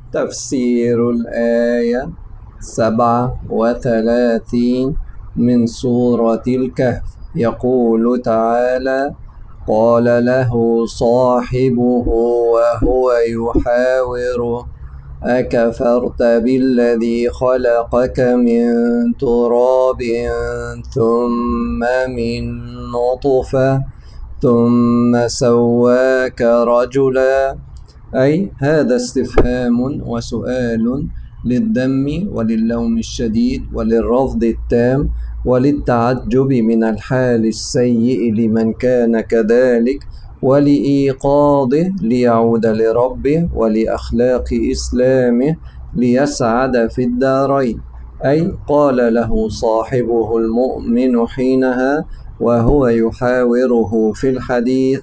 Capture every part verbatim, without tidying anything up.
تفسير الآية سبعة وثلاثين من سورة الكهف. يقول تعالى: قال له صاحبه وهو يحاوره: أكفرت بالذي خلقك من تراب ثم من نطفة ثم سواك رجلا. أي هذا استفهام وسؤال للذم وللوم الشديد وللرفض التام وللتعجب من الحال السيء لمن كان كذلك، ولإيقاظه ليعود لربه ولأخلاق إسلامه ليسعد في الدارين. أي قال له صاحبه المؤمن حينها وهو يحاوره في الحديث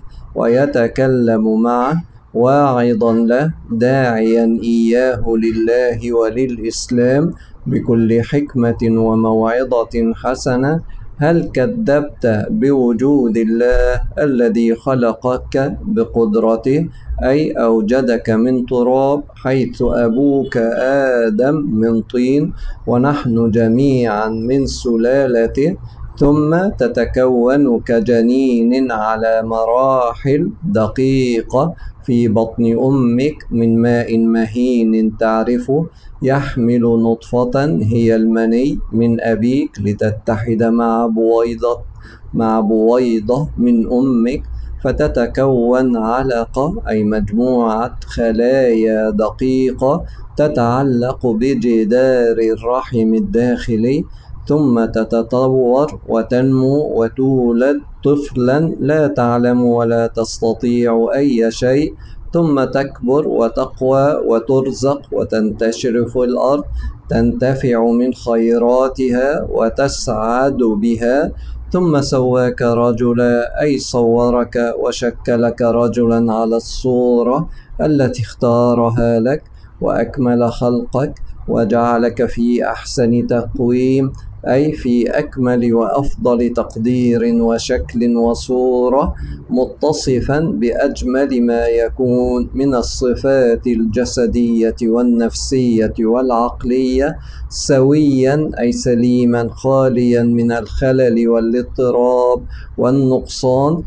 ويتكلم معه واعظا له داعيا إياه لله وللإسلام بكل حكمة وموعظة حسنة: هل كذبت بوجود الله الذي خلقك بقدرته، أي أوجدك من تراب، حيث أبوك آدم من طين ونحن جميعا من سلالته، ثم تتكون كجنين على مراحل دقيقة في بطن أمك من ماء مهين تعرفه، يحمل نطفة هي المني من أبيك لتتحد مع بويضة مع بويضة من أمك، فتتكون علقة أي مجموعة خلايا دقيقة تتعلق بجدار الرحم الداخلي، ثم تتطور وتنمو وتولد طفلا لا تعلم ولا تستطيع أي شيء، ثم تكبر وتقوى وترزق وتنتشر في الأرض، تنتفع من خيراتها وتسعد بها. ثم سواك رجلا، أي صورك وشكلك رجلا على الصورة التي اختارها لك، وأكمل خلقك وجعلك في أحسن تقويم، أي في أكمل وأفضل تقدير وشكل وصورة، متصفا بأجمل ما يكون من الصفات الجسدية والنفسية والعقلية، سويا أي سليما خاليا من الخلل والاضطراب والنقصان،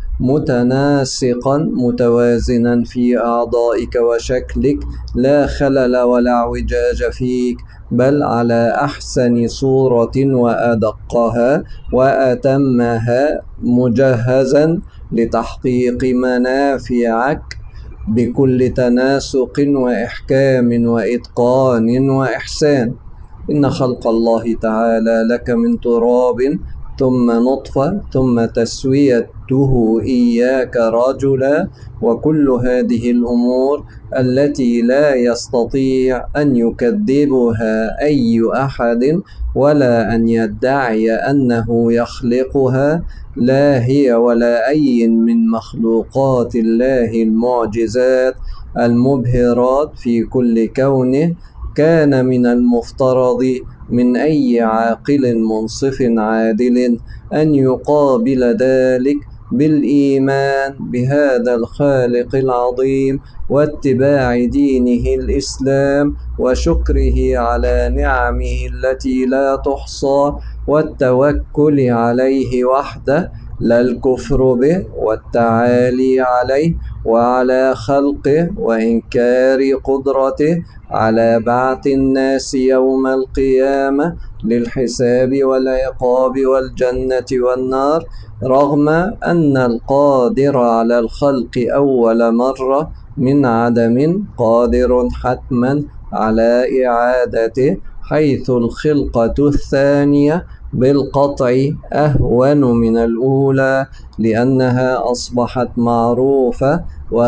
متناسقا متوازنا في أعضائك وشكلك، لا خلل ولا اعوجاج فيك، بل على أحسن صورة وأدقها وأتمها، مجهزا لتحقيق منافعك بكل تناسق وإحكام وإتقان وإحسان. إن خلق الله تعالى لك من تراب ثم نطفة ثم تسويته إياك رجلا، وكل هذه الأمور التي لا يستطيع أن يكذبها أي أحد ولا أن يدعي أنه يخلقها، لا هي ولا أي من مخلوقات الله المعجزات المبهرات في كل كونه، كان من المفترض من أي عاقل منصف عادل أن يقابل ذلك بالإيمان بهذا الخالق العظيم واتباع دينه الإسلام وشكره على نعمه التي لا تحصى والتوكل عليه وحده، لا الكفر به والتعالي عليه وعلى خلقه وإنكار قدرته على بعث الناس يوم القيامة للحساب والعقاب والجنة والنار، رغم أن القادر على الخلق أول مرة من عدم قادر حتما على إعادته، حيث الخلقة الثانية بالقطع أهون من الأولى، لأنها أصبحت معروفة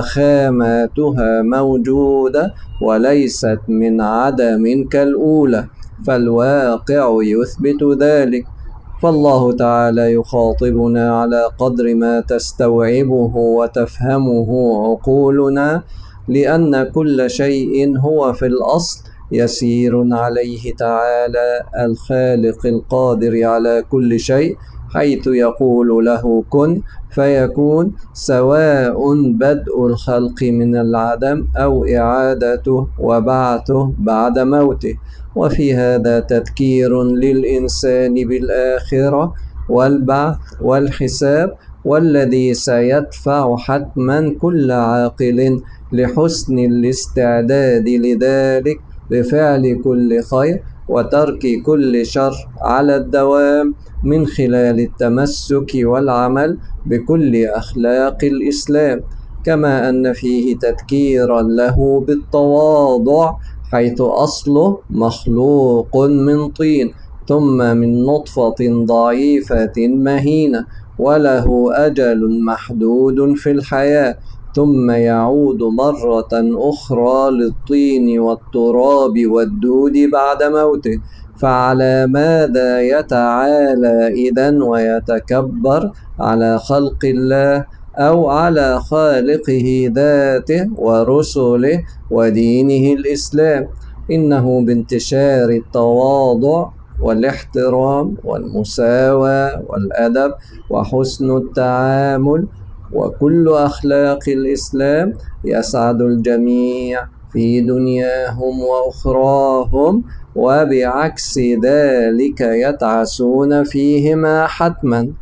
وخاماتها موجودة وليست من عدم كالأولى، فالواقع يثبت ذلك. فالله تعالى يخاطبنا على قدر ما تستوعبه وتفهمه عقولنا، لأن كل شيء هو في الأصل يسير عليه تعالى الخالق القادر على كل شيء، حيث يقول له كن فيكون، سواء بدء الخلق من العدم أو إعادته وبعثه بعد موته. وفي هذا تذكير للإنسان بالآخرة والبعث والحساب، والذي سيدفع حتما كل عاقل لحسن الاستعداد لذلك بفعل كل خير وترك كل شر على الدوام، من خلال التمسك والعمل بكل أخلاق الإسلام. كما أن فيه تذكيرا له بالتواضع، حيث أصله مخلوق من طين ثم من نطفة ضعيفة مهينة، وله أجل محدود في الحياة، ثم يعود مرة أخرى للطين والتراب والدود بعد موته. فعلى ماذا يتعالى إذن ويتكبر على خلق الله أو على خالقه ذاته ورسله ودينه الإسلام؟ إنه بانتشار التواضع والاحترام والمساواة والأدب وحسن التعامل وكل أخلاق الإسلام يسعد الجميع في دنياهم وأخراهم، وبعكس ذلك يتعسون فيهما حتما.